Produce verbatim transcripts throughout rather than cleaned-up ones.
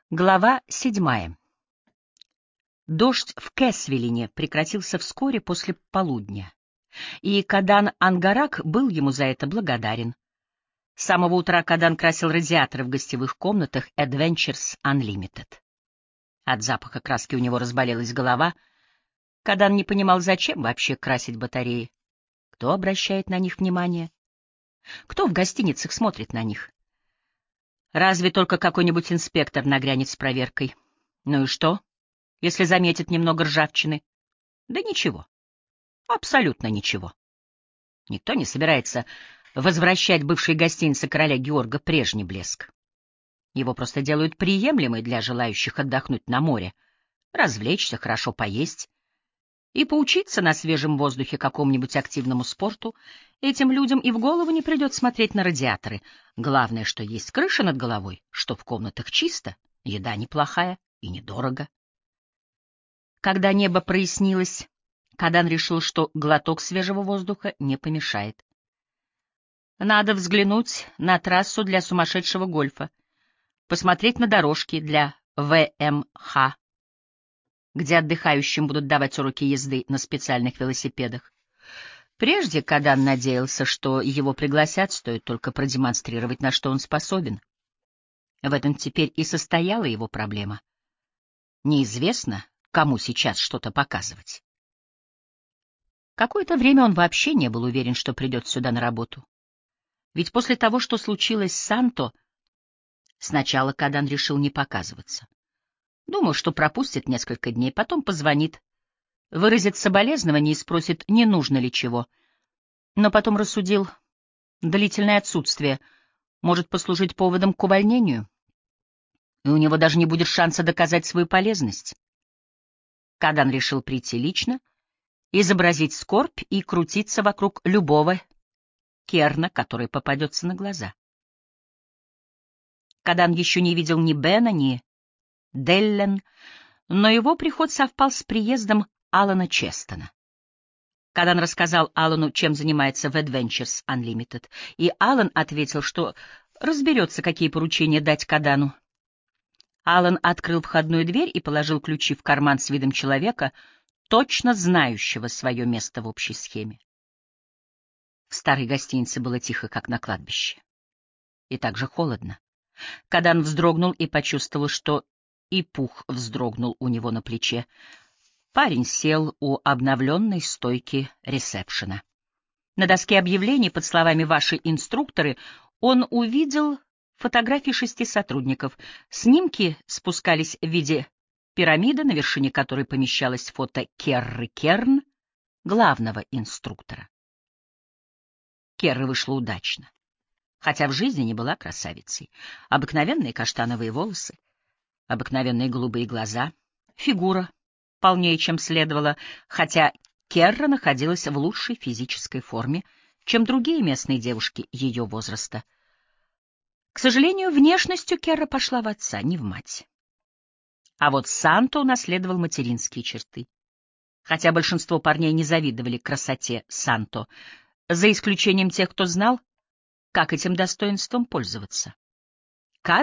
Глава седьмая. Дождь в Кэсвиллине прекратился вскоре после полудня, и Кадан Ангарак был ему за это благодарен. С самого утра Кадан красил радиаторы в гостевых комнатах Adventures Unlimited. От запаха краски у него разболелась голова. Кадан не понимал, зачем вообще красить батареи. Кто обращает на них внимание? Кто в гостиницах смотрит на них? Разве только какой-нибудь инспектор нагрянет с проверкой. Ну и что, если заметит немного ржавчины? Да ничего. Абсолютно ничего. Никто не собирается возвращать бывшей гостинице короля Георга прежний блеск. Его просто делают приемлемой для желающих отдохнуть на море, развлечься, хорошо поесть и поучиться на свежем воздухе какому-нибудь активному спорту. Этим людям и в голову не придет смотреть на радиаторы. Главное, что есть крыша над головой, что в комнатах чисто, еда неплохая и недорого. Когда небо прояснилось, Кадан решил, что глоток свежего воздуха не помешает. Надо взглянуть на трассу для сумасшедшего гольфа, посмотреть на дорожки для вэ эм ха, где отдыхающим будут давать уроки езды на специальных велосипедах. Прежде Кадан надеялся, что его пригласят, стоит только продемонстрировать, на что он способен. В этом теперь и состояла его проблема. Неизвестно, кому сейчас что-то показывать. Какое-то время он вообще не был уверен, что придет сюда на работу. Ведь после того, что случилось с Санто, сначала Кадан решил не показываться. Думал, что пропустит несколько дней, потом позвонит, выразит соболезнование и спросит, не нужно ли чего. Но потом рассудил, длительное отсутствие может послужить поводом к увольнению, и у него даже не будет шанса доказать свою полезность. Кадан решил прийти лично, изобразить скорбь и крутиться вокруг любого керна, который попадется на глаза. Кадан еще не видел ни Бена, ни Деллен, но его приход совпал с приездом Алана Честона. Кадан рассказал Алану, чем занимается в Adventures Unlimited, и Алан ответил, что разберется, какие поручения дать Кадану. Алан открыл входную дверь и положил ключи в карман с видом человека, точно знающего свое место в общей схеме. В старой гостинице было тихо, как на кладбище. И также холодно. Кадан вздрогнул и почувствовал, что и пух вздрогнул у него на плече. Парень сел у обновленной стойки ресепшена. На доске объявлений под словами «Ваши инструкторы» он увидел фотографии шести сотрудников. Снимки спускались в виде пирамиды, на вершине которой помещалось фото Керры Керн, главного инструктора. Керра вышла удачно, хотя в жизни не была красавицей. Обыкновенные каштановые волосы, обыкновенные голубые глаза, фигура полнее, чем следовало, хотя Керра находилась в лучшей физической форме, чем другие местные девушки ее возраста. К сожалению, внешностью Керра пошла в отца, не в мать. А вот Санто унаследовал материнские черты. Хотя большинство парней не завидовали красоте Санто, за исключением тех, кто знал, как этим достоинством пользоваться. Кад?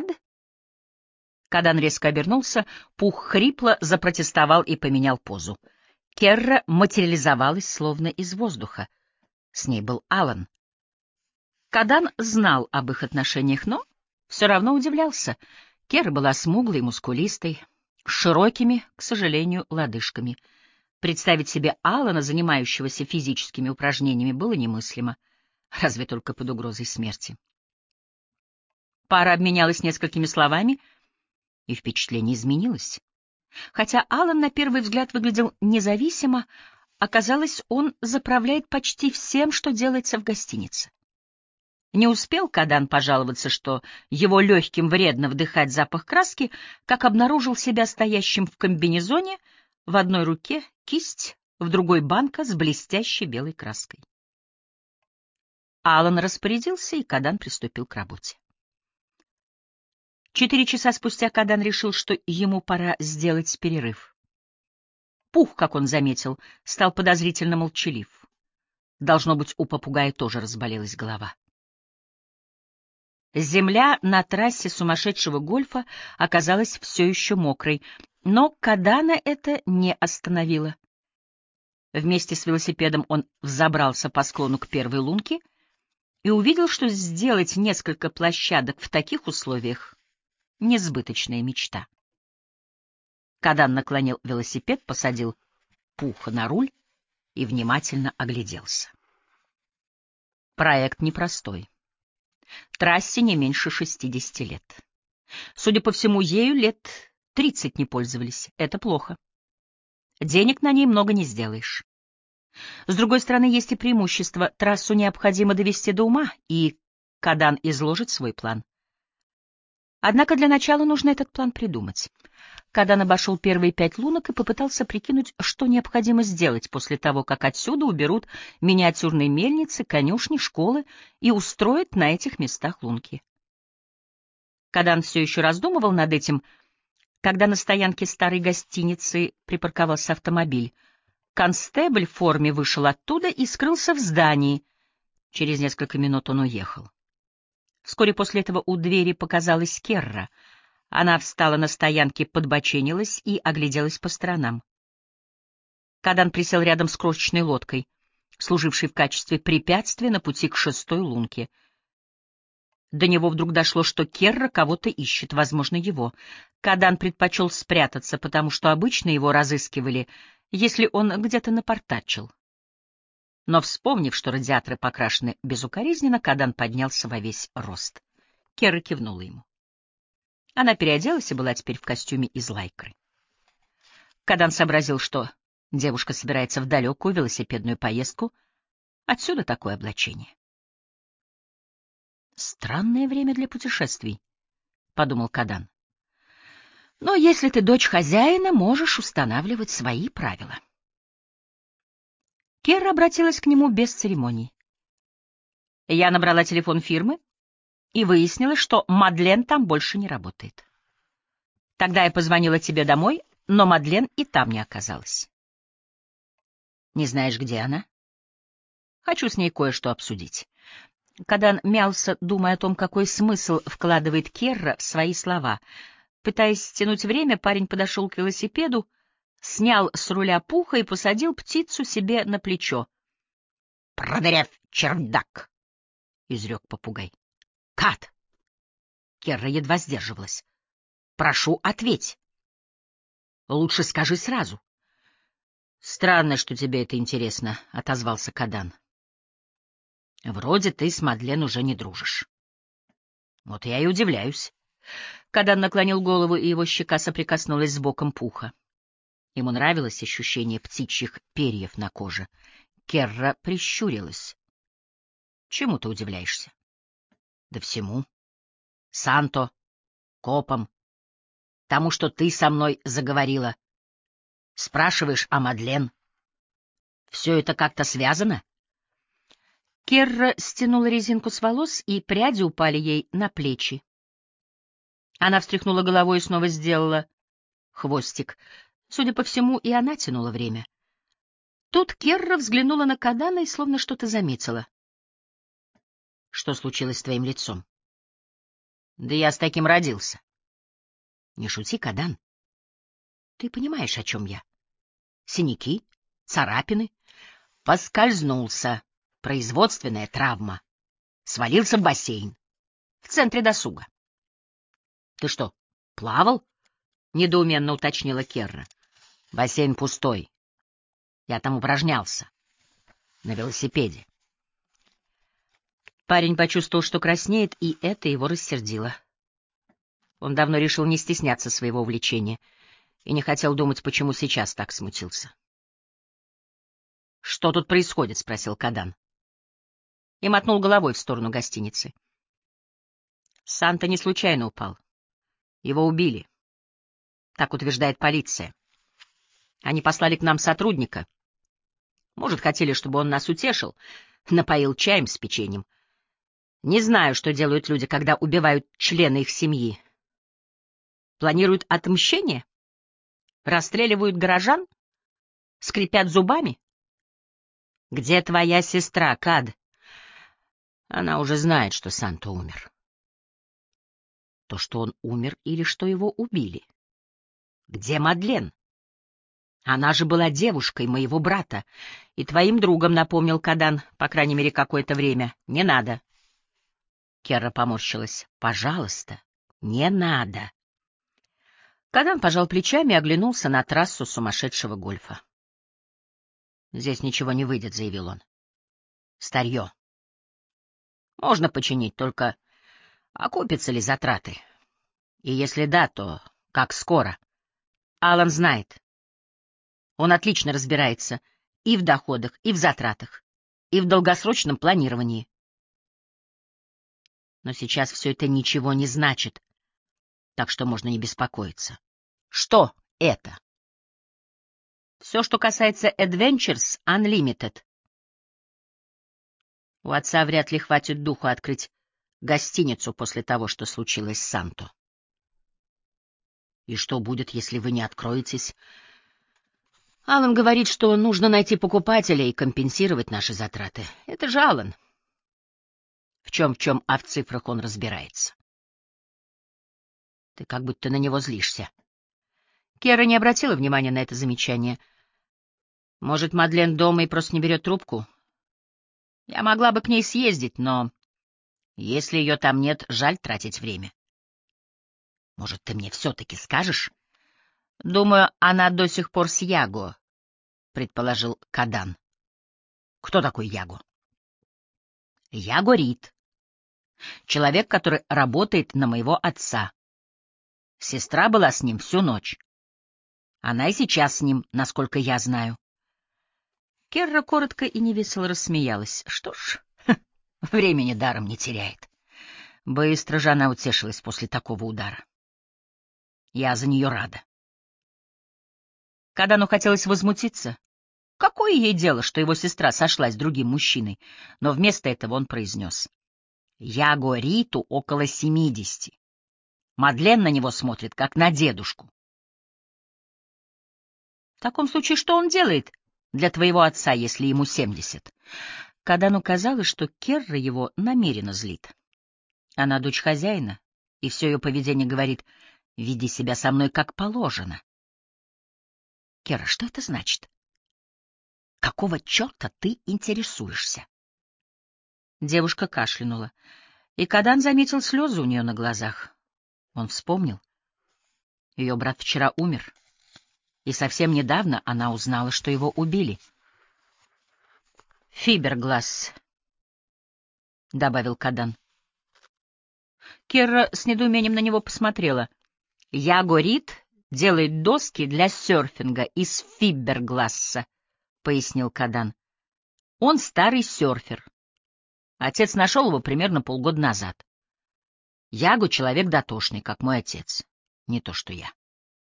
Кадан резко обернулся, пух хрипло запротестовал и поменял позу. Керра материализовалась словно из воздуха. С ней был Алан. Кадан знал об их отношениях, но все равно удивлялся. Керра была смуглой и мускулистой, с широкими, к сожалению, лодыжками. Представить себе Алана, занимающегося физическими упражнениями, было немыслимо, разве только под угрозой смерти. Пара обменялась несколькими словами, и впечатление изменилось. Хотя Алан на первый взгляд выглядел независимо, оказалось, он заправляет почти всем, что делается в гостинице. Не успел Кадан пожаловаться, что его легким вредно вдыхать запах краски, как обнаружил себя стоящим в комбинезоне, в одной руке кисть, в другой банка с блестящей белой краской. Алан распорядился, и Кадан приступил к работе. Четыре часа спустя Кадан решил, что ему пора сделать перерыв. Пух, как он заметил, стал подозрительно молчалив. Должно быть, у попугая тоже разболелась голова. Земля на трассе сумасшедшего гольфа оказалась все еще мокрой, но Кадана это не остановило. Вместе с велосипедом он взобрался по склону к первой лунке и увидел, что сделать несколько площадок в таких условиях — несбыточная мечта. Кадан наклонил велосипед, посадил Пуха на руль и внимательно огляделся. Проект непростой. Трассе не меньше шестидесяти лет. Судя по всему, ею лет тридцать не пользовались. Это плохо. Денег на ней много не сделаешь. С другой стороны, есть и преимущество. Трассу необходимо довести до ума, и Кадан изложит свой план. Однако для начала нужно этот план придумать. Кадан обошел первые пять лунок и попытался прикинуть, что необходимо сделать после того, как отсюда уберут миниатюрные мельницы, конюшни, школы и устроят на этих местах лунки. Кадан все еще раздумывал над этим, когда на стоянке старой гостиницы припарковался автомобиль. Констебль в форме вышел оттуда и скрылся в здании. Через несколько минут он уехал. Вскоре после этого у двери показалась Керра. Она встала на стоянке, подбоченилась и огляделась по сторонам. Кадан присел рядом с крошечной лодкой, служившей в качестве препятствия на пути к шестой лунке. До него вдруг дошло, что Керра кого-то ищет, возможно, его. Кадан предпочел спрятаться, потому что обычно его разыскивали, если он где-то напортачил. Но, вспомнив, что радиаторы покрашены безукоризненно, Кадан поднялся во весь рост. Керра кивнула ему. Она переоделась и была теперь в костюме из лайкры. Кадан сообразил, что девушка собирается в далекую велосипедную поездку. Отсюда такое облачение. «Странное время для путешествий», — подумал Кадан. «Но если ты дочь хозяина, можешь устанавливать свои правила». Керра обратилась к нему без церемоний. «Я набрала телефон фирмы и выяснила, что Мадлен там больше не работает. Тогда я позвонила тебе домой, но Мадлен и там не оказалась. Не знаешь, где она? Хочу с ней кое-что обсудить». Кадан мялся, думая о том, какой смысл вкладывает Керра в свои слова. Пытаясь стянуть время, парень подошел к велосипеду, снял с руля Пуха и посадил птицу себе на плечо. — Продырявь, червяк! — изрек попугай. — Кат! Керра едва сдерживалась. — Прошу, ответь. — Лучше скажи сразу. — Странно, что тебе это интересно, — отозвался Кадан. — Вроде ты с Мадлен уже не дружишь. — Вот я и удивляюсь. Кадан наклонил голову, и его щека соприкоснулась с боком Пуха. Ему нравилось ощущение птичьих перьев на коже. Керра прищурилась. — Чему ты удивляешься? — Да всему. Санто, копам, тому, что ты со мной заговорила. Спрашиваешь о Мадлен. Все это как-то связано? Керра стянула резинку с волос, и пряди упали ей на плечи. Она встряхнула головой и снова сделала хвостик. Судя по всему, и она тянула время. Тут Керра взглянула на Кадана и словно что-то заметила. — Что случилось с твоим лицом? — Да я с таким родился. — Не шути, Кадан. Ты понимаешь, о чем я? Синяки, царапины. Поскользнулся. Производственная травма. Свалился в бассейн. В центре досуга. — Ты что, плавал? — недоуменно уточнила Керра. — Бассейн пустой. Я там упражнялся. На велосипеде. Парень почувствовал, что краснеет, и это его рассердило. Он давно решил не стесняться своего увлечения и не хотел думать, почему сейчас так смутился. — Что тут происходит? — спросил Кадан. И мотнул головой в сторону гостиницы. Санта не случайно упал. Его убили. Так утверждает полиция. Они послали к нам сотрудника. Может, хотели, чтобы он нас утешил, напоил чаем с печеньем. Не знаю, что делают люди, когда убивают члена их семьи. Планируют отмщение? Расстреливают горожан? Скрипят зубами? Где твоя сестра, Кад? Она уже знает, что Санта умер. То, что он умер или что его убили? Где Мадлен? Она же была девушкой моего брата и твоим другом, напомнил Кадан, по крайней мере, какое-то время. Не надо. Керра поморщилась. Пожалуйста, не надо. Кадан пожал плечами и оглянулся на трассу сумасшедшего гольфа. Здесь ничего не выйдет, заявил он. Старье. Можно починить, только окупятся ли затраты? И если да, то как скоро? Алан знает. Он отлично разбирается и в доходах, и в затратах, и в долгосрочном планировании. Но сейчас все это ничего не значит, так что можно не беспокоиться. Что это? Все, что касается Adventures Unlimited. У отца вряд ли хватит духу открыть гостиницу после того, что случилось с Санто. И что будет, если вы не откроетесь? Алан говорит, что нужно найти покупателя и компенсировать наши затраты. Это же Алан. В чем в чем, а в цифрах он разбирается. Ты как будто на него злишься. Кера не обратила внимания на это замечание. Может, Мадлен дома и просто не берет трубку? Я могла бы к ней съездить, но если ее там нет, жаль тратить время. Может, ты мне все-таки скажешь? Думаю, она до сих пор с Яго, предположил Кадан. Кто такой Яго? Яго Рид. Человек, который работает на моего отца. Сестра была с ним всю ночь. Она и сейчас с ним, насколько я знаю. Керра коротко и невесело рассмеялась. Что ж, времени даром не теряет. Быстро же она утешилась после такого удара. Я за нее рада. Кадану хотелось возмутиться. Какое ей дело, что его сестра сошлась с другим мужчиной? Но вместо этого он произнес. Яго Риту около семидесяти. Мадлен на него смотрит, как на дедушку. В таком случае, что он делает для твоего отца, если ему семьдесят? Кадану казалось, что Керра его намеренно злит. Она дочь хозяина, и все ее поведение говорит: «Веди себя со мной как положено». Керра, что это значит? Какого черта ты интересуешься? Девушка кашлянула, и Кадан заметил слезы у нее на глазах. Он вспомнил. Ее брат вчера умер, и совсем недавно она узнала, что его убили. «Фибергласс», — добавил Кадан. Керра с недоумением на него посмотрела. «Яго Рид делает доски для серфинга из фибергласса», — пояснил Кадан. «Он старый серфер. Отец нашел его примерно полгода назад. Яго — человек дотошный, как мой отец. Не то что я».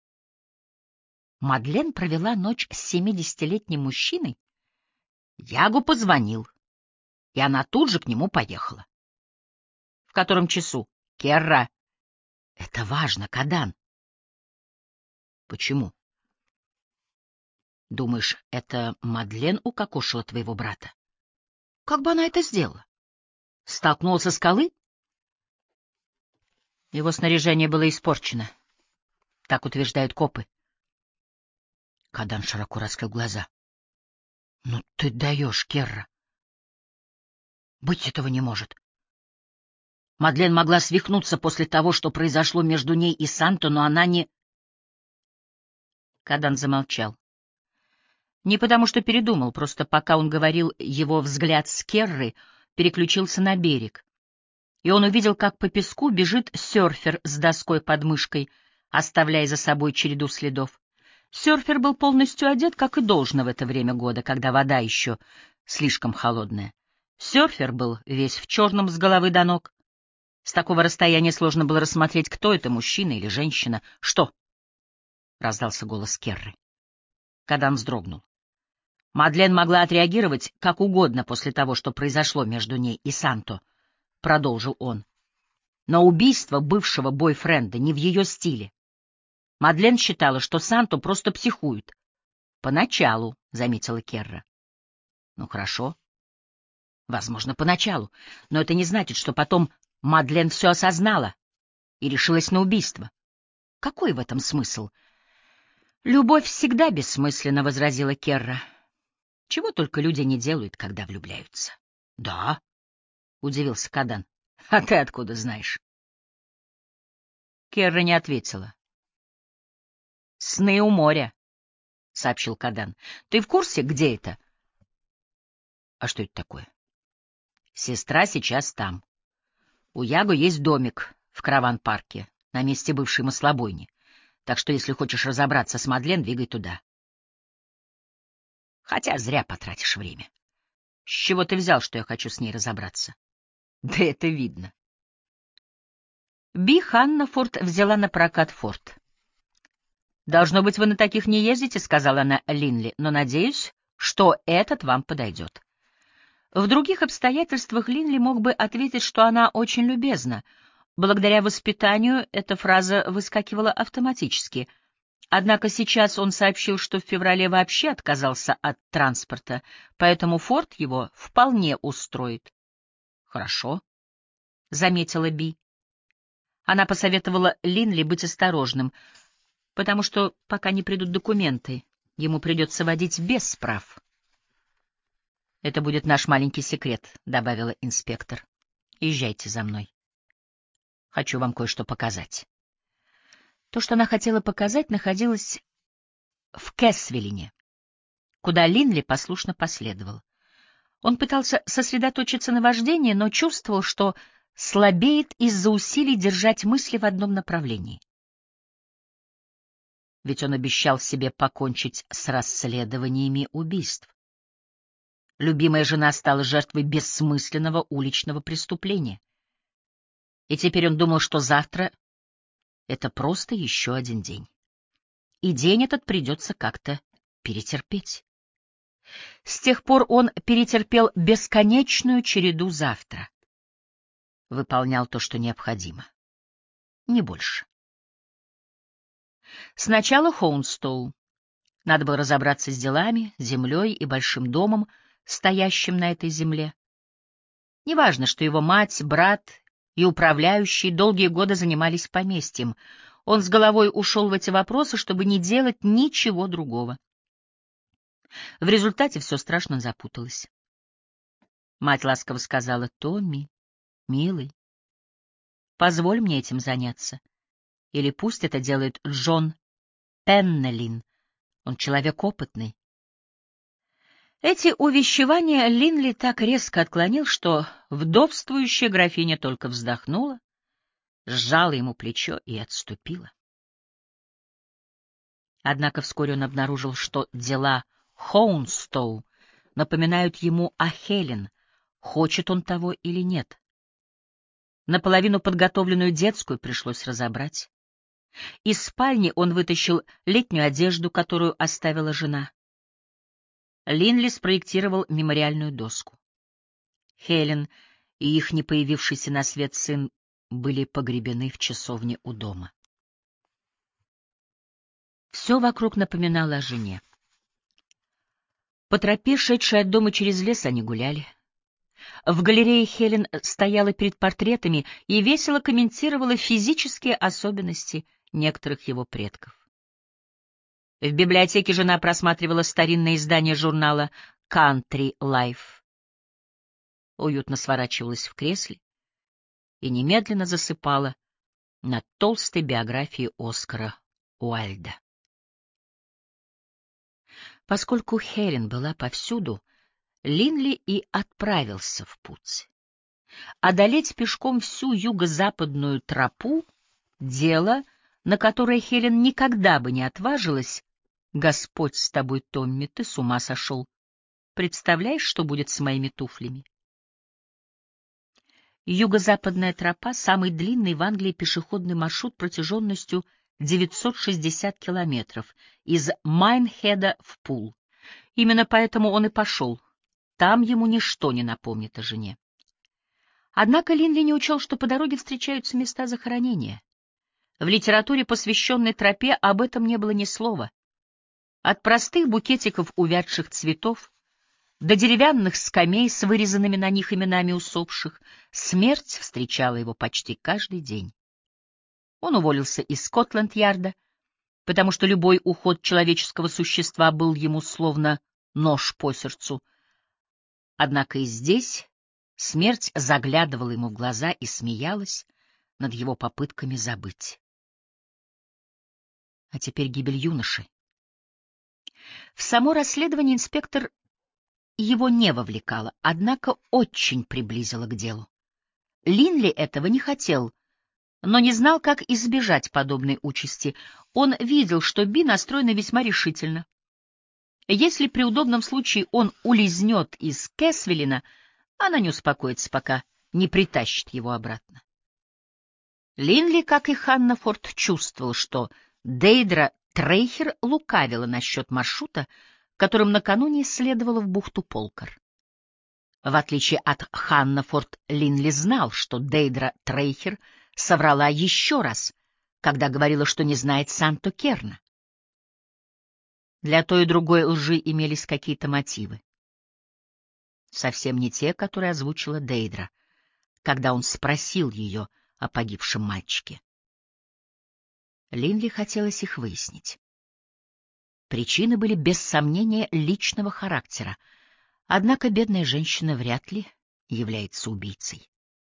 Мадлен провела ночь с семидесятилетним мужчиной? Яго позвонил, и она тут же к нему поехала. В котором часу? Керра. Это важно, Кадан. Почему? Думаешь, это Мадлен укокошила твоего брата? Как бы она это сделала? Столкнула со скалы? Его снаряжение было испорчено. Так утверждают копы. Кадан широко раскрыл глаза. Ну ты даешь, Керра. Быть этого не может. Мадлен могла свихнуться после того, что произошло между ней и Санто, но она не... Кадан замолчал. Не потому что передумал, просто пока он говорил, его взгляд с Керры переключился на берег, и он увидел, как по песку бежит серфер с доской под мышкой, оставляя за собой череду следов. Серфер был полностью одет, как и должно в это время года, когда вода еще слишком холодная. Серфер был весь в черном с головы до ног. С такого расстояния сложно было рассмотреть, кто это, мужчина или женщина. «Что?» — раздался голос Керры. Кадан вздрогнул. Мадлен могла отреагировать как угодно после того, что произошло между ней и Санто, — продолжил он. Но убийство бывшего бойфренда не в ее стиле. Мадлен считала, что Санто просто психует. «Поначалу», — заметила Керра. «Ну, хорошо. Возможно, поначалу. Но это не значит, что потом Мадлен все осознала. и решилась на убийство. Какой в этом смысл? «Любовь всегда бессмысленна», — возразила Керра. «Чего только люди не делают, когда влюбляются». «Да», — удивился Кадан. «А ты откуда знаешь?» Керра не ответила. «Сны у моря», — сообщил Кадан. «Ты в курсе, где это?» «А что это такое?» «Сестра сейчас там. У Яго есть домик в караван-парке на месте бывшей маслобойни. Так что, если хочешь разобраться с Мадлен, двигай туда. Хотя зря потратишь время. С чего ты взял, что я хочу с ней разобраться?» «Да это видно». Би Ханнафорд взяла на прокат форт. «Должно быть, вы на таких не ездите», — сказала она Линли, «но надеюсь, что этот вам подойдет». В других обстоятельствах Линли мог бы ответить, что она очень любезна. Благодаря воспитанию эта фраза выскакивала автоматически. Однако сейчас он сообщил, что в феврале вообще отказался от транспорта, поэтому форт его вполне устроит. «Хорошо», — заметила Би. Она посоветовала Линли быть осторожным, потому что, пока не придут документы, ему придется водить без справ. «Это будет наш маленький секрет», — добавила инспектор. «Езжайте за мной. Хочу вам кое-что показать». То, что она хотела показать, находилось в Кэсвиллине, куда Линли послушно последовал. Он пытался сосредоточиться на вождении, но чувствовал, что слабеет из-за усилий держать мысли в одном направлении. Ведь он обещал себе покончить с расследованиями убийств. Любимая жена стала жертвой бессмысленного уличного преступления. И теперь он думал, что завтра — это просто еще один день. И день этот придется как-то перетерпеть. С тех пор он перетерпел бесконечную череду завтра. Выполнял то, что необходимо. Не больше. Сначала Хоунстоу. Надо было разобраться с делами, землей и большим домом, стоящим на этой земле. Неважно, что его мать, брат и управляющий долгие годы занимались поместьем. Он с головой ушел в эти вопросы, чтобы не делать ничего другого. В результате все страшно запуталось. Мать ласково сказала: «Томми, милый, позволь мне этим заняться. Или пусть это делает Джон Пеннелин, он человек опытный». Эти увещевания Линли так резко отклонил, что вдовствующая графиня только вздохнула, сжала ему плечо и отступила. Однако вскоре он обнаружил, что дела Хоунстоу напоминают ему о Хелен, хочет он того или нет. Наполовину подготовленную детскую пришлось разобрать. Из спальни он вытащил летнюю одежду, которую оставила жена. Линли спроектировал мемориальную доску. Хелен и их не появившийся на свет сын были погребены в часовне у дома. Все вокруг напоминало о жене. По тропе, шедшей от дома через лес, они гуляли. В галерее Хелен стояла перед портретами и весело комментировала физические особенности некоторых его предков. В библиотеке жена просматривала старинное издание журнала «Country Life». Уютно сворачивалась в кресле и немедленно засыпала над толстой биографией Оскара Уайльда. Поскольку Хелен была повсюду, Линли и отправился в путь. Одолеть пешком всю юго-западную тропу — дело, на которое Хелен никогда бы не отважилась. «Господь с тобой, Томми, ты с ума сошел. Представляешь, что будет с моими туфлями?» Юго-западная тропа — самый длинный в Англии пешеходный маршрут протяженностью девятьсот шестьдесят километров из Майнхеда в Пул. Именно поэтому он и пошел. Там ему ничто не напомнит о жене. Однако Линли не учел, что по дороге встречаются места захоронения. В литературе, посвященной тропе, об этом не было ни слова. От простых букетиков увядших цветов до деревянных скамей с вырезанными на них именами усопших, смерть встречала его почти каждый день. Он уволился из Скотланд-Ярда, потому что любой уход человеческого существа был ему словно нож по сердцу. Однако и здесь смерть заглядывала ему в глаза и смеялась над его попытками забыть. А теперь гибель юноши. В само расследование инспектор его не вовлекало, однако очень приблизило к делу. Линли этого не хотел, но не знал, как избежать подобной участи. Он видел, что Би настроена весьма решительно. Если при удобном случае он улизнет из Кэсвиллина, она не успокоится, пока не притащит его обратно. Линли, как и Ханнафорд, чувствовал, что Дейдра Трейхер лукавила насчет маршрута, которым накануне исследовала в бухту Полкар. В отличие от Ханнафорд, Линли знал, что Дейдра Трейхер соврала еще раз, когда говорила, что не знает Санто-Керна. Для той и другой лжи имелись какие-то мотивы. Совсем не те, которые озвучила Дейдра, когда он спросил ее о погибшем мальчике. Линли хотелось их выяснить. Причины были без сомнения личного характера, однако бедная женщина вряд ли является убийцей.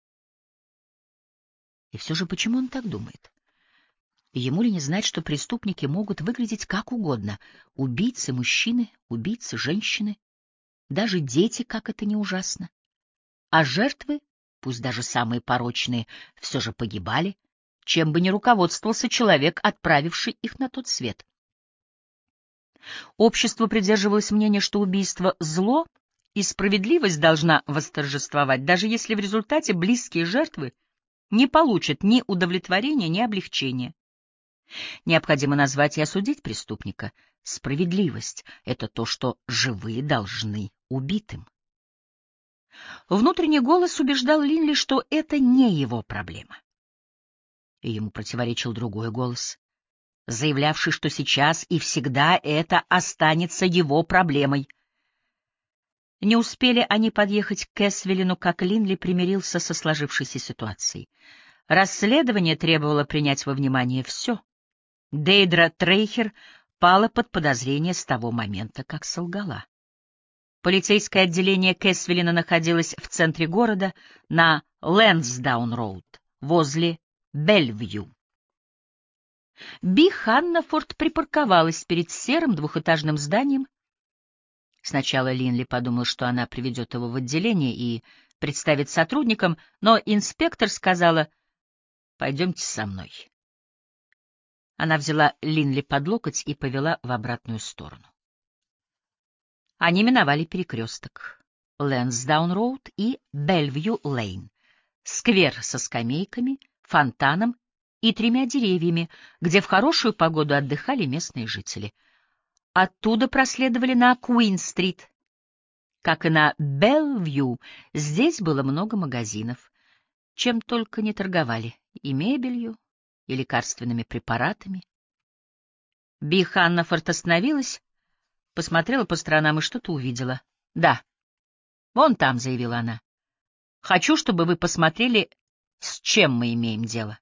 И все же почему он так думает? Ему ли не знать, что преступники могут выглядеть как угодно? Убийцы — мужчины, убийцы — женщины, даже дети, как это не ужасно. А жертвы, пусть даже самые порочные, все же погибали, чем бы ни руководствовался человек, отправивший их на тот свет. Общество придерживалось мнения, что убийство — зло, и справедливость должна восторжествовать, даже если в результате близкие жертвы не получат ни удовлетворения, ни облегчения. Необходимо назвать и осудить преступника. Справедливость — это то, что живые должны убитым. Внутренний голос убеждал Линли, что это не его проблема. И ему противоречил другой голос, заявлявший, что сейчас и всегда это останется его проблемой. Не успели они подъехать к Кэсвиллину, как Линли примирился со сложившейся ситуацией. Расследование требовало принять во внимание все. Дейдра Трейхер пала под подозрение с того момента, как солгала. Полицейское отделение Кэсвиллина находилось в центре города на Лэнсдаун-роуд, возле Бельвью. Би Ханнафорд припарковалась перед серым двухэтажным зданием. Сначала Линли подумал, что она приведет его в отделение и представит сотрудникам, но инспектор сказала: «Пойдемте со мной». Она взяла Линли под локоть и повела в обратную сторону. Они миновали перекресток Лэнсдаун-роуд и Бельвью-лейн, сквер со скамейками, фонтаном и тремя деревьями, где в хорошую погоду отдыхали местные жители. Оттуда проследовали на Куин-стрит. Как и на Белвью, здесь было много магазинов, чем только не торговали, и мебелью, и лекарственными препаратами. Би Ханнафорд остановилась, посмотрела по сторонам и что-то увидела. — Да, вон там, — заявила она. — Хочу, чтобы вы посмотрели, с чем мы имеем дело.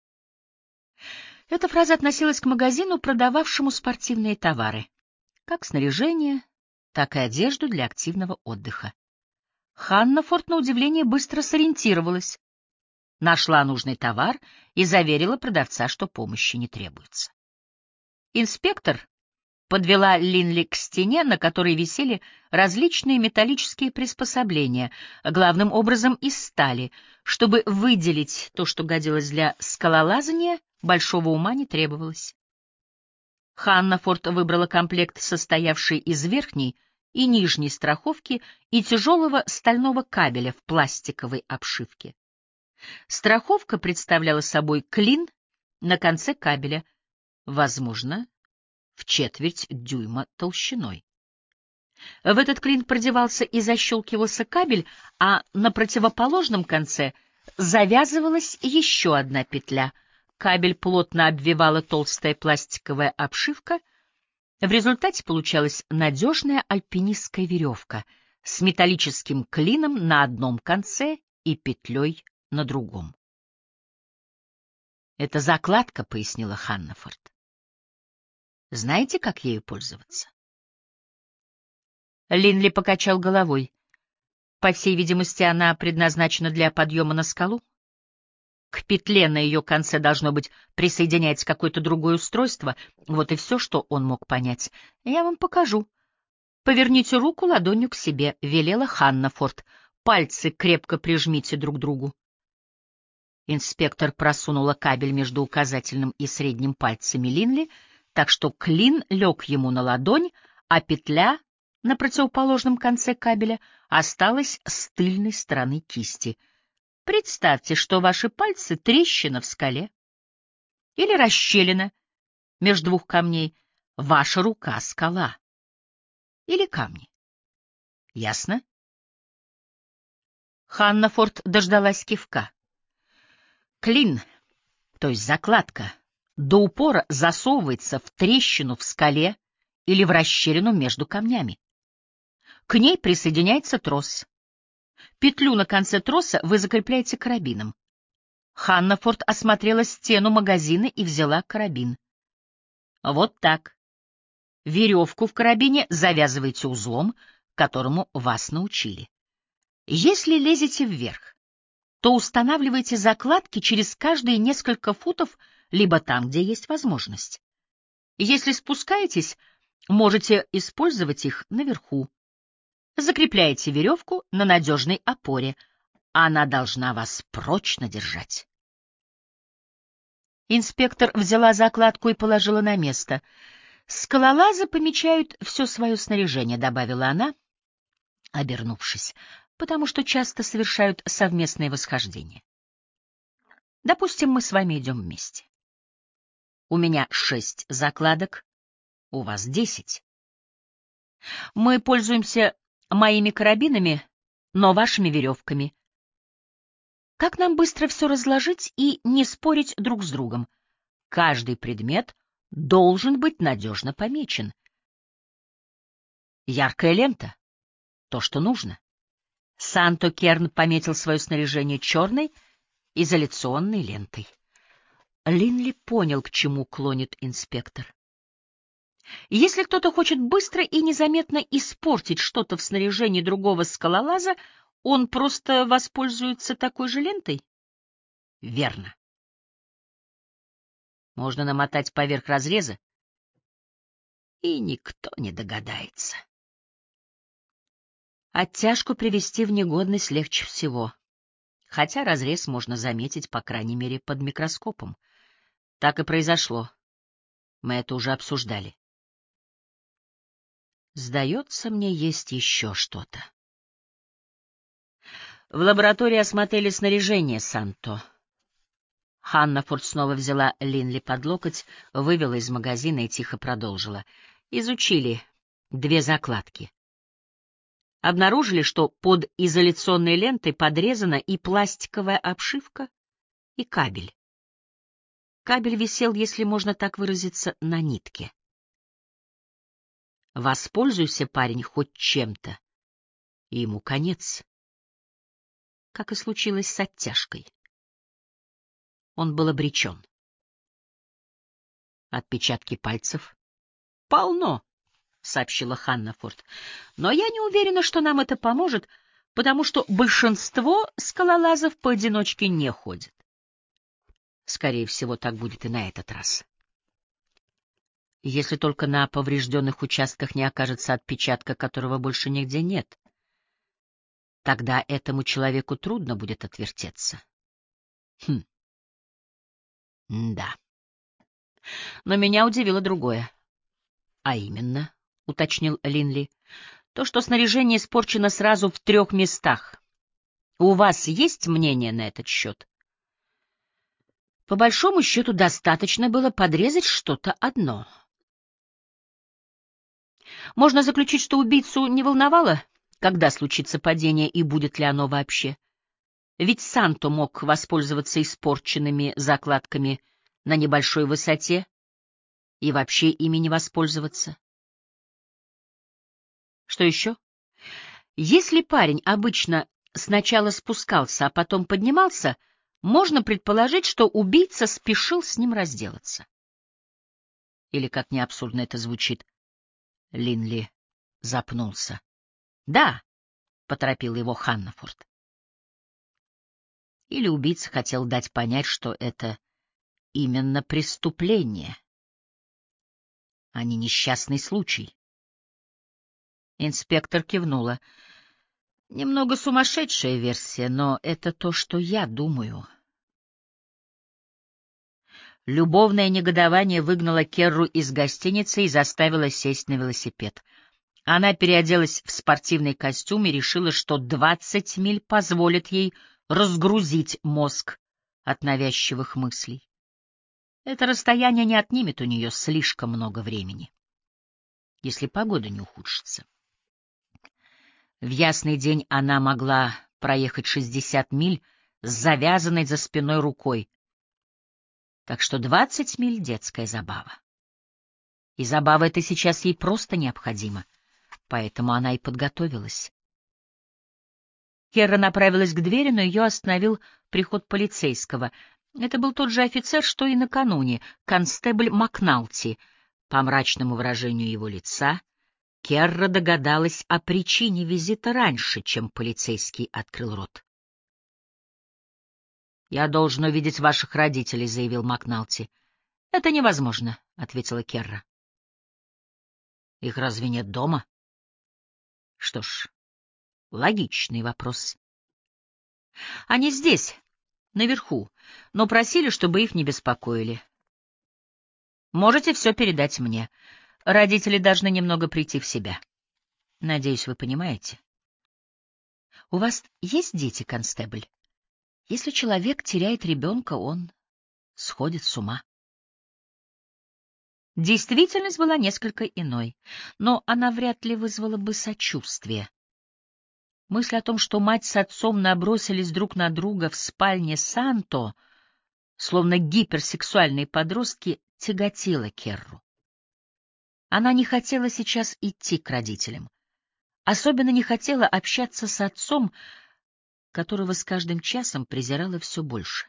Эта фраза относилась к магазину, продававшему спортивные товары, как снаряжение, так и одежду для активного отдыха. Ханнафорд, на удивление, быстро сориентировалась, нашла нужный товар и заверила продавца, что помощи не требуется. Инспектор подвела Линли к стене, на которой висели различные металлические приспособления, главным образом из стали. Чтобы выделить то, что годилось для скалолазания, большого ума не требовалось. Ханнафорд выбрала комплект, состоявший из верхней и нижней страховки и тяжелого стального кабеля в пластиковой обшивке. Страховка представляла собой клин на конце кабеля, возможно, в четверть дюйма толщиной. В этот клин продевался и защелкивался кабель, а на противоположном конце завязывалась еще одна петля. Кабель плотно обвивала толстая пластиковая обшивка. В результате получалась надежная альпинистская веревка с металлическим клином на одном конце и петлей на другом. Это закладка, — пояснила Ханнафорд. Знаете, как ею пользоваться? Линли покачал головой. По всей видимости, она предназначена для подъема на скалу. К петле на ее конце должно быть присоединяется какое-то другое устройство. Вот и все, что он мог понять. Я вам покажу. Поверните руку ладонью к себе, — велела Ханнафорд. Пальцы крепко прижмите друг к другу. Инспектор просунула кабель между указательным и средним пальцами Линли, так что клин лег ему на ладонь, а петля на противоположном конце кабеля осталась с тыльной стороны кисти. Представьте, что ваши пальцы — трещина в скале или расщелина между двух камней. Ваша рука — скала или камни. Ясно? Ханнафорд дождалась кивка. Клин, то есть закладка, до упора засовывается в трещину в скале или в расщелину между камнями. К ней присоединяется трос. Петлю на конце троса вы закрепляете карабином. Ханнафорд осмотрела стену магазина и взяла карабин. Вот так. Веревку в карабине завязываете узлом, которому вас научили. Если лезете вверх, то устанавливаете закладки через каждые несколько футов, либо там, где есть возможность. Если спускаетесь, можете использовать их наверху. Закрепляете веревку на надежной опоре. Она должна вас прочно держать. Инспектор взяла закладку и положила на место. «Скалолазы помечают все свое снаряжение», — добавила она, обернувшись, «потому что часто совершают совместные восхождения. Допустим, мы с вами идем вместе. У меня шесть закладок, у вас десять. Мы пользуемся моими карабинами, но вашими веревками. Как нам быстро все разложить и не спорить друг с другом? Каждый предмет должен быть надежно помечен. Яркая лента — то, что нужно. Санто Керн пометил свое снаряжение черной изоляционной лентой. Линли понял, к чему клонит инспектор. Если кто-то хочет быстро и незаметно испортить что-то в снаряжении другого скалолаза, он просто воспользуется такой же лентой? Верно. Можно намотать поверх разреза, и никто не догадается. Оттяжку привести в негодность легче всего, хотя разрез можно заметить, по крайней мере, под микроскопом. Так и произошло. Мы это уже обсуждали. Сдается мне, есть еще что-то. В лаборатории осмотрели снаряжение, Санто. Ханнафорд снова взяла Линли под локоть, вывела из магазина и тихо продолжила. Изучили две закладки. Обнаружили, что под изоляционной лентой подрезана и пластиковая обшивка, и кабель. Кабель висел, если можно так выразиться, на нитке. Воспользуйся, парень, хоть чем-то, и ему конец. Как и случилось с оттяжкой. Он был обречен. Отпечатки пальцев? Полно, — сообщила Ханнафорд. Но я не уверена, что нам это поможет, потому что большинство скалолазов поодиночке не ходят. Скорее всего, так будет и на этот раз. Если только на поврежденных участках не окажется отпечатка, которого больше нигде нет. Тогда этому человеку трудно будет отвертеться. Хм. Да. Но меня удивило другое. — А именно, — уточнил Линли, — то, что снаряжение испорчено сразу в трех местах. У вас есть мнение на этот счет? По большому счету, достаточно было подрезать что-то одно. Можно заключить, что убийцу не волновало, когда случится падение и будет ли оно вообще. Ведь Санто мог воспользоваться испорченными закладками на небольшой высоте и вообще ими не воспользоваться. Что еще? Если парень обычно сначала спускался, а потом поднимался, можно предположить, что убийца спешил с ним разделаться. Или, как ни абсурдно это звучит, Линли запнулся. — Да, — поторопил его Ханнафорд. Или убийца хотел дать понять, что это именно преступление, а не несчастный случай. Инспектор кивнула. — Немного сумасшедшая версия, но это то, что я думаю. Любовное негодование выгнало Керру из гостиницы и заставило сесть на велосипед. Она переоделась в спортивный костюм и решила, что двадцать миль позволит ей разгрузить мозг от навязчивых мыслей. Это расстояние не отнимет у нее слишком много времени, если погода не ухудшится. В ясный день она могла проехать шестьдесят миль с завязанной за спиной рукой, так что двадцать миль — детская забава. И забава эта сейчас ей просто необходима, поэтому она и подготовилась. Керра направилась к двери, но ее остановил приход полицейского. Это был тот же офицер, что и накануне, констебль Макналти. По мрачному выражению его лица Керра догадалась о причине визита раньше, чем полицейский открыл рот. «Я должен увидеть ваших родителей», — заявил Макналти. «Это невозможно», — ответила Керра. «Их разве нет дома?» «Что ж, логичный вопрос». «Они здесь, наверху, но просили, чтобы их не беспокоили. Можете все передать мне. Родители должны немного прийти в себя. Надеюсь, вы понимаете». «У вас есть дети, констебль? Если человек теряет ребенка, он сходит с ума». Действительность была несколько иной, но она вряд ли вызвала бы сочувствие. Мысль о том, что мать с отцом набросились друг на друга в спальне Санто, словно гиперсексуальные подростки, тяготила Керру. Она не хотела сейчас идти к родителям, особенно не хотела общаться с отцом, которого с каждым часом презирала все больше.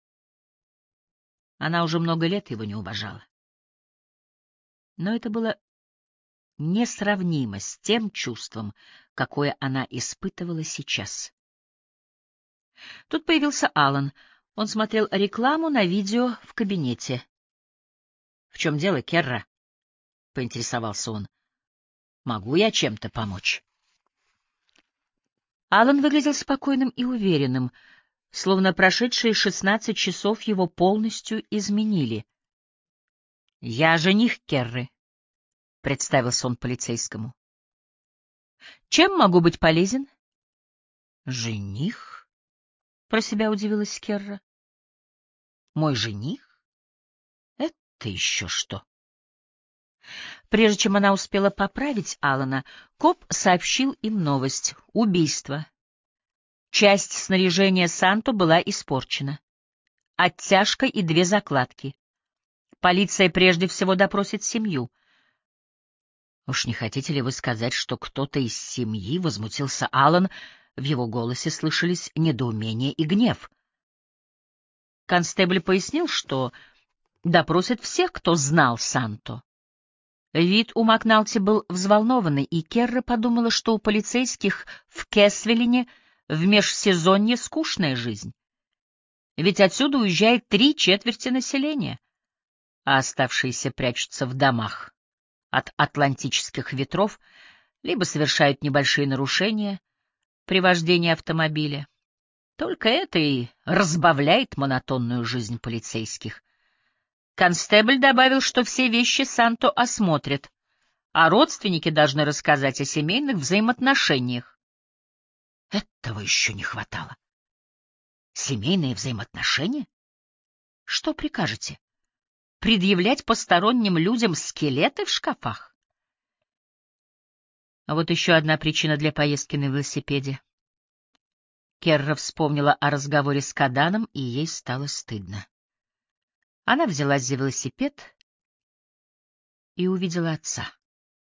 Она уже много лет его не уважала. Но это было несравнимо с тем чувством, какое она испытывала сейчас. Тут появился Аллан. Он смотрел рекламу на видео в кабинете. — В чем дело, Керра? — поинтересовался он. — Могу я чем-то помочь? Аллан выглядел спокойным и уверенным, словно прошедшие шестнадцать часов его полностью изменили. — Я жених Керры, — представился он полицейскому. — Чем могу быть полезен? — Жених? — про себя удивилась Керра. — Мой жених? Это еще что? Прежде чем она успела поправить Аллана, коп сообщил им новость — убийство. Часть снаряжения Санто была испорчена. Оттяжка и две закладки. Полиция прежде всего допросит семью. Уж не хотите ли вы сказать, что кто-то из семьи, — возмутился Аллан, в его голосе слышались недоумение и гнев. Констебль пояснил, что допросит всех, кто знал Санто. Вид у Макналти был взволнованный, и Керра подумала, что у полицейских в Кэсвелине в межсезонье скучная жизнь. Ведь отсюда уезжает три четверти населения, а оставшиеся прячутся в домах от атлантических ветров, либо совершают небольшие нарушения при вождении автомобиля. Только это и разбавляет монотонную жизнь полицейских. Констебль добавил, что все вещи Санто осмотрят, а родственники должны рассказать о семейных взаимоотношениях. Этого еще не хватало. Семейные взаимоотношения? Что прикажете? Предъявлять посторонним людям скелеты в шкафах? А вот еще одна причина для поездки на велосипеде. Керра вспомнила о разговоре с Каданом, и ей стало стыдно. Она взялась за велосипед и увидела отца.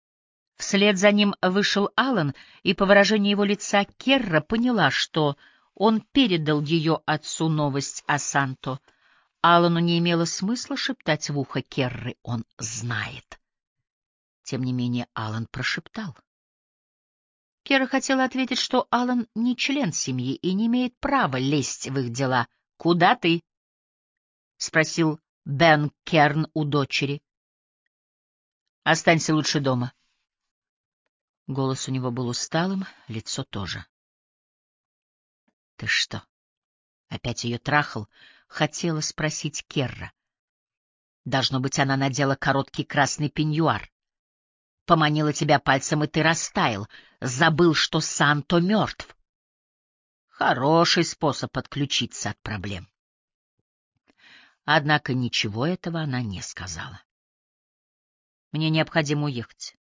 Вслед за ним вышел Аллан, и по выражению его лица Керра поняла, что Он передал ее отцу новость о Санто. Алану не имело смысла шептать в ухо Керры. Он знает. Тем не менее Алан прошептал. Керра хотела ответить, что Алан не член семьи и не имеет права лезть в их дела. «Куда ты?» — спросил Бен Керн у дочери. «Останься лучше дома». Голос у него был усталым, лицо тоже. «Ты что, опять ее трахал?» — хотела спросить Керра. «Должно быть, она надела короткий красный пеньюар. Поманила тебя пальцем, и ты растаял. Забыл, что Санто мертв. Хороший способ отключиться от проблем». Однако ничего этого она не сказала. «Мне необходимо уехать.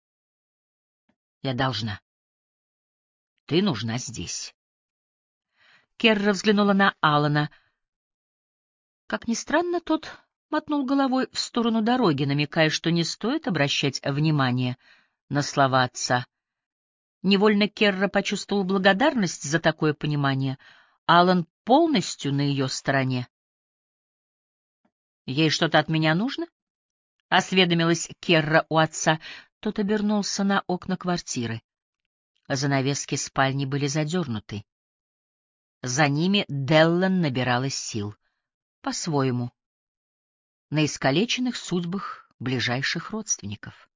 Я должна. Ты нужна здесь». Керра взглянула на Алана. Как ни странно, тот мотнул головой в сторону дороги, намекая, что не стоит обращать внимание на слова отца. Невольно Керра почувствовал благодарность за такое понимание. Алан полностью на ее стороне. «Ей что-то от меня нужно?» — осведомилась Керра у отца. Тот обернулся на окна квартиры. Занавески спальни были задернуты. За ними Деллан набиралась сил. По-своему. На искалеченных судьбах ближайших родственников.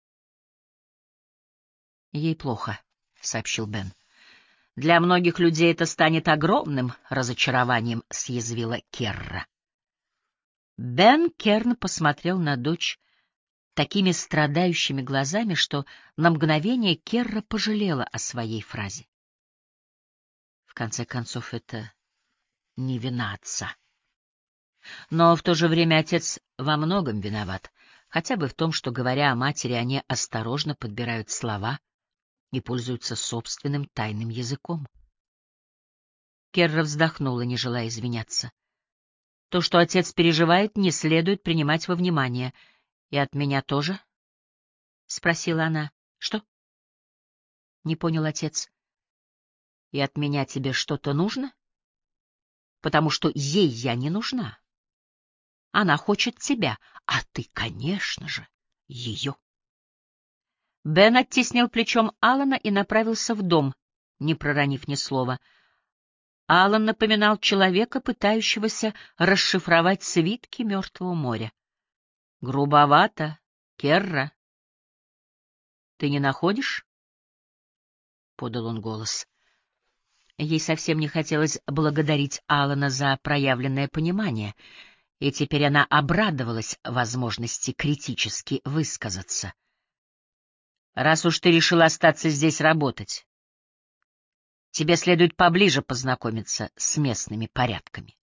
«Ей плохо», — сообщил Бен. «Для многих людей это станет огромным разочарованием», — съязвила Керра. Бен Керн посмотрел на дочь такими страдающими глазами, что на мгновение Керра пожалела о своей фразе. В конце концов, это не вина отца. Но в то же время отец во многом виноват, хотя бы в том, что, говоря о матери, они осторожно подбирают слова и пользуются собственным тайным языком. Керра вздохнула, не желая извиняться. То, что отец переживает, не следует принимать во внимание. И от меня тоже? — спросила она. — Что? — не понял отец. — И от меня тебе что-то нужно? — Потому что ей я не нужна. Она хочет тебя, а ты, конечно же, ее. Бен оттеснил плечом Алана и направился в дом, не проронив ни слова. Алан напоминал человека, пытающегося расшифровать свитки Мертвого моря. — Грубовато, Керра. — Ты не находишь? — подал он голос. Ей совсем не хотелось благодарить Алана за проявленное понимание, и теперь она обрадовалась возможности критически высказаться. — Раз уж ты решил остаться здесь работать, тебе следует поближе познакомиться с местными порядками.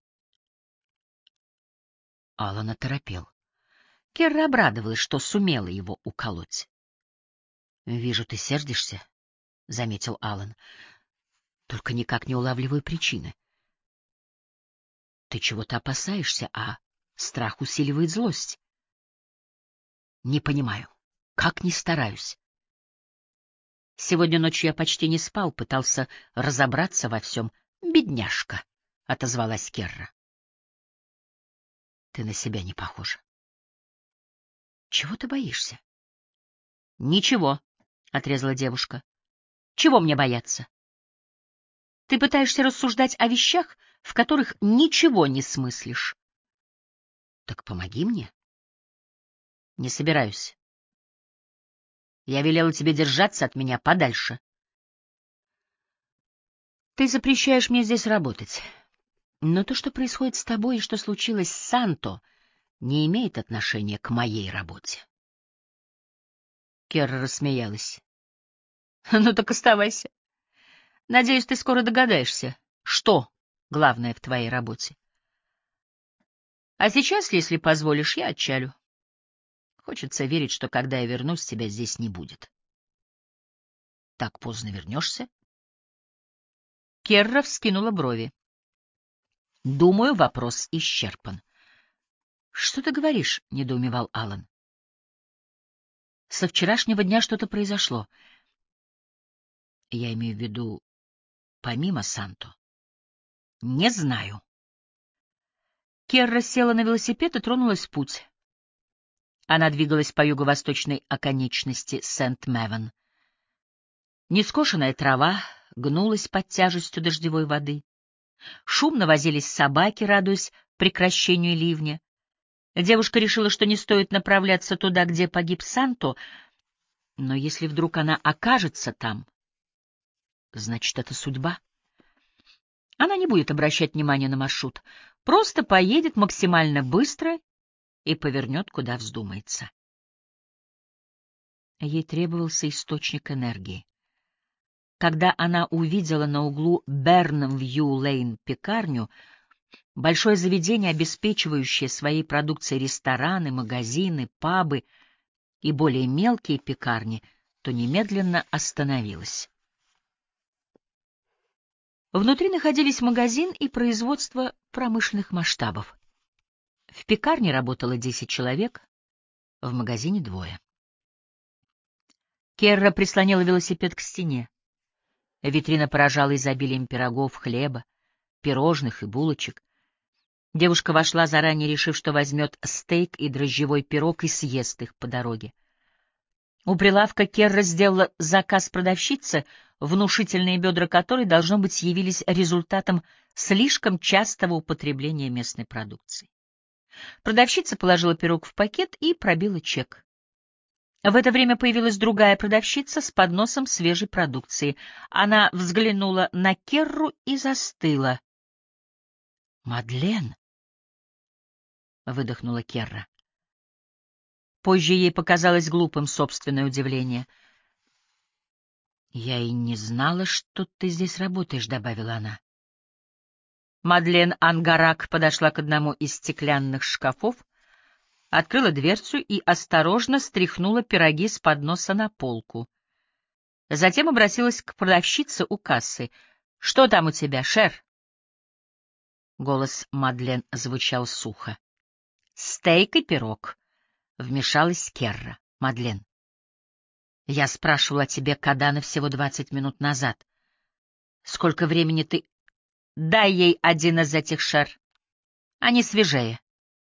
Алан оторопел. Керра обрадовалась, что сумела его уколоть. — Вижу, ты сердишься, — заметил Алан. — Только никак не улавливаю причины. Ты чего-то опасаешься, а страх усиливает злость. — Не понимаю. Как ни стараюсь. Сегодня ночью я почти не спал, пытался разобраться во всем. — Бедняжка, — отозвалась Керра. — Ты на себя не похожа. — Чего ты боишься? — Ничего, — отрезала девушка. — Чего мне бояться? Ты пытаешься рассуждать о вещах, в которых ничего не смыслишь. — Так помоги мне. — Не собираюсь. Я велела тебе держаться от меня подальше. Ты запрещаешь мне здесь работать. Но то, что происходит с тобой и что случилось с Санто, не имеет отношения к моей работе. Керра рассмеялась. — Ну так оставайся. Надеюсь, ты скоро догадаешься, что главное в твоей работе. А сейчас, если позволишь, я отчалю. Хочется верить, что когда я вернусь, тебя здесь не будет. — Так поздно вернешься? Керра вскинула брови. — Думаю, вопрос исчерпан. — Что ты говоришь? — недоумевал Алан. — Со вчерашнего дня что-то произошло. Я имею в виду, помимо Санто. Не знаю. Керра села на велосипед и тронулась в путь. Она двигалась по юго-восточной оконечности Сент-Мэвен. Нескошенная трава гнулась под тяжестью дождевой воды. Шумно возились собаки, радуясь прекращению ливня. Девушка решила, что не стоит направляться туда, где погиб Санто, но если вдруг она окажется там, значит, это судьба. Она не будет обращать внимания на маршрут, просто поедет максимально быстро и повернет, куда вздумается. Ей требовался источник энергии. Когда она увидела на углу Берн-Вью-Лейн пекарню, большое заведение, обеспечивающее своей продукцией рестораны, магазины, пабы и более мелкие пекарни, то немедленно остановилась. Внутри находились магазин и производство промышленных масштабов. В пекарне работало десять человек, в магазине двое. Керра прислонила велосипед к стене. Витрина поражала изобилием пирогов, хлеба, пирожных и булочек. Девушка вошла, заранее решив, что возьмет стейк и дрожжевой пирог и съест их по дороге. У прилавка Керра сделала заказ продавщице, внушительные бедра которой, должно быть, явились результатом слишком частого употребления местной продукции. Продавщица положила пирог в пакет и пробила чек. В это время появилась другая продавщица с подносом свежей продукции. Она взглянула на Керру и застыла. «Мадлен!» — выдохнула Керра. Позже ей показалось глупым собственное удивление. «Я и не знала, что ты здесь работаешь», — добавила она. Мадлен Ангарак подошла к одному из стеклянных шкафов, открыла дверцу и осторожно стряхнула пироги с подноса на полку. Затем обратилась к продавщице у кассы. «Что там у тебя, Шер?» Голос Мадлен звучал сухо. «Стейк и пирог», — вмешалась Керра. «Мадлен, я спрашивала о тебе Кадана всего двадцать минут назад. Сколько времени ты...» «Дай ей один из этих, Шер. Они свежее».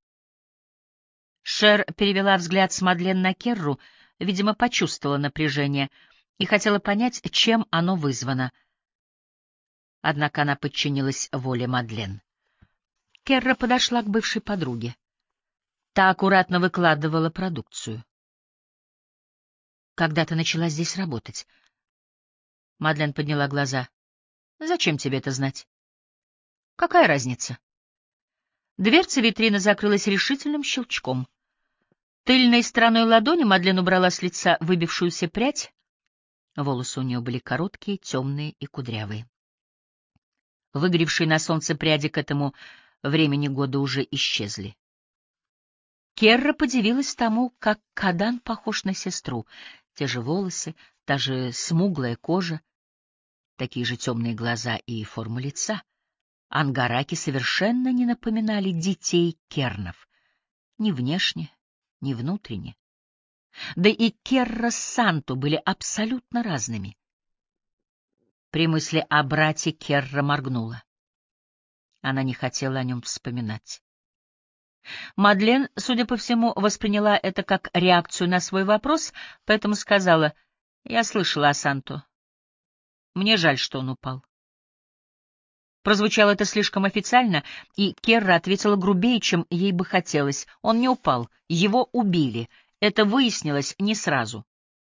Шер перевела взгляд с Мадлен на Керру, видимо, почувствовала напряжение и хотела понять, чем оно вызвано. Однако она подчинилась воле Мадлен. Керра подошла к бывшей подруге. Та аккуратно выкладывала продукцию. «Когда ты начала здесь работать?» Мадлен подняла глаза. «Зачем тебе это знать?» «Какая разница?» Дверца витрины закрылась решительным щелчком. Тыльной стороной ладони Мадлен убрала с лица выбившуюся прядь. Волосы у нее были короткие, темные и кудрявые. Выгоревшие на солнце пряди к этому времени года уже исчезли. Керра подивилась тому, как Кадан похож на сестру. Те же волосы, та же смуглая кожа, такие же темные глаза и форма лица. Ангараки совершенно не напоминали детей Кернов. Ни внешне, ни внутренне. Да и Керра с Санто были абсолютно разными. При мысли о брате Керра моргнула. Она не хотела о нем вспоминать. Мадлен, судя по всему, восприняла это как реакцию на свой вопрос, поэтому сказала: «Я слышала о Санто. Мне жаль, что он упал». Прозвучало это слишком официально, и Керра ответила грубее, чем ей бы хотелось. Он не упал, его убили. Это выяснилось не сразу.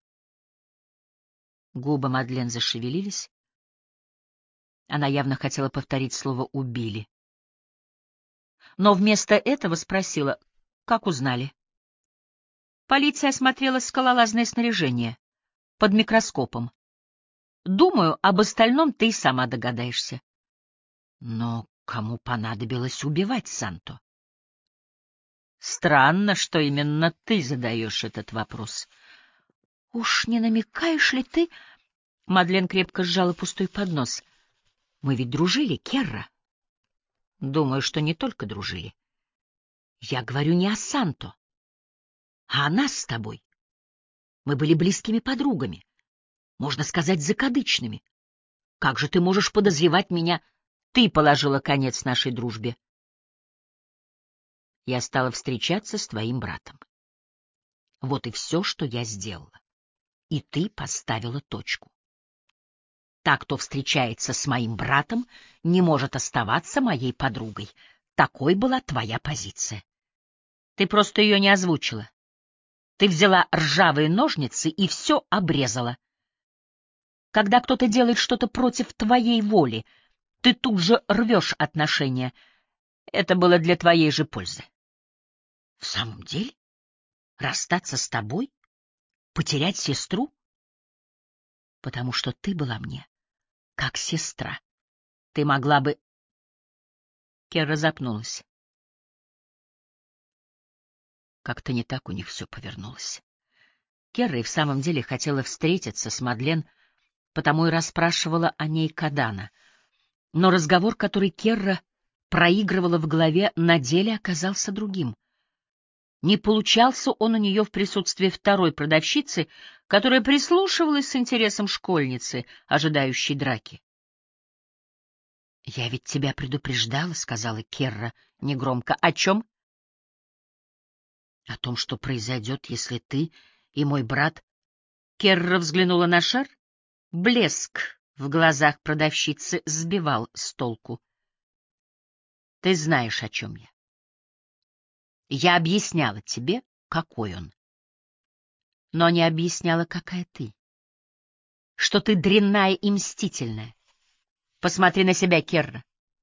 Губы Мадлен зашевелились. Она явно хотела повторить слово «убили». Но вместо этого спросила: «Как узнали?» Полиция осмотрела скалолазное снаряжение под микроскопом. Думаю, об остальном ты и сама догадаешься. Но кому понадобилось убивать Санто? Странно, что именно ты задаешь этот вопрос. Уж не намекаешь ли ты... Мадлен крепко сжала пустой поднос. Мы ведь дружили, Керра. Думаю, что не только дружили. Я говорю не о Санто, а о нас с тобой. Мы были близкими подругами, можно сказать, закадычными. Как же ты можешь подозревать меня? Ты положила конец нашей дружбе. Я стала встречаться с твоим братом. Вот и все, что я сделала. И ты поставила точку. Та, кто встречается с моим братом, не может оставаться моей подругой. Такой была твоя позиция. Ты просто ее не озвучила. Ты взяла ржавые ножницы и все обрезала. Когда кто-то делает что-то против твоей воли, ты тут же рвешь отношения. Это было для твоей же пользы. В самом деле? Расстаться с тобой? Потерять сестру? Потому что ты была мне как сестра. Ты могла бы... Керра запнулась. Как-то не так у них все повернулось. Керра и в самом деле хотела встретиться с Мадлен, потому и расспрашивала о ней Кадана. Но разговор, который Керра проигрывала в голове, на деле оказался другим. Не получался он у нее в присутствии второй продавщицы, которая прислушивалась с интересом школьницы, ожидающей драки. — Я ведь тебя предупреждала, — сказала Керра негромко. — О чем? — О том, что произойдет, если ты и мой брат... Керра взглянула на шар. Блеск в глазах продавщицы сбивал с толку. — Ты знаешь, о чем я. Я объясняла тебе, какой он, но не объясняла, какая ты. Что ты дрянная и мстительная. Посмотри на себя, Керра.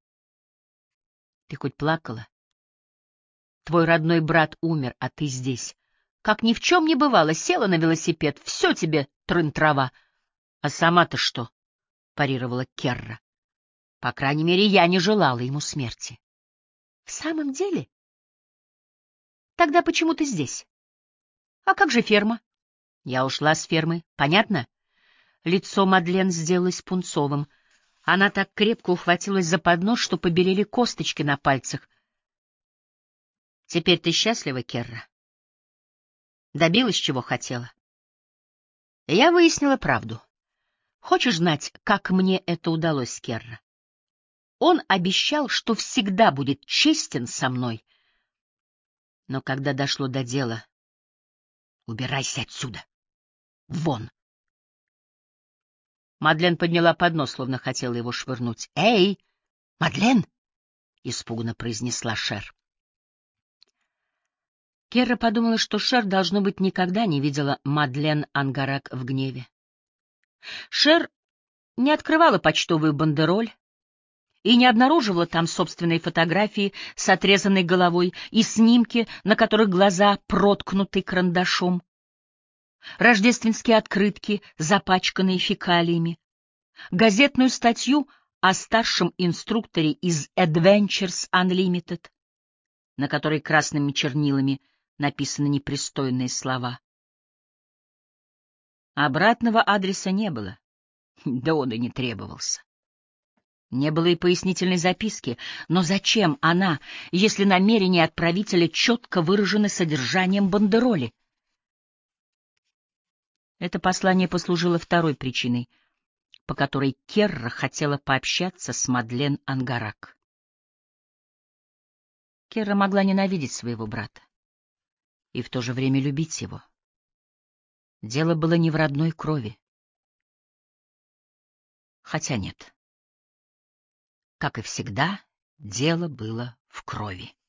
Ты хоть плакала? Твой родной брат умер, а ты здесь. Как ни в чем не бывало, села на велосипед, все тебе трын-трава. А сама-то что? — парировала Керра. По крайней мере, я не желала ему смерти. В самом деле? Тогда почему ты здесь? А как же ферма? Я ушла с фермы, понятно? Лицо Мадлен сделалось пунцовым. Она так крепко ухватилась за поднос, что побелели косточки на пальцах. Теперь ты счастлива, Керра? Добилась, чего хотела? Я выяснила правду. Хочешь знать, как мне это удалось, Керра? Он обещал, что всегда будет честен со мной. Но когда дошло до дела... Убирайся отсюда! Вон! Мадлен подняла поднос, словно хотела его швырнуть. «Эй, Мадлен!» — испуганно произнесла Шер. Керра подумала, что Шер, должно быть, никогда не видела Мадлен Ангарак в гневе. Шер не открывала почтовую бандероль и не обнаруживала там собственной фотографии с отрезанной головой и снимки, на которых глаза проткнуты карандашом, рождественские открытки, запачканные фекалиями, газетную статью о старшем инструкторе из Adventures Unlimited, на которой красными чернилами написаны непристойные слова. Обратного адреса не было, да он и не требовался. Не было и пояснительной записки, но зачем она, если намерения отправителя четко выражены содержанием бандероли? Это послание послужило второй причиной, по которой Керра хотела пообщаться с Мадлен Ангарак. Керра могла ненавидеть своего брата и в то же время любить его. Дело было не в родной крови. Хотя нет. Как и всегда, дело было в крови.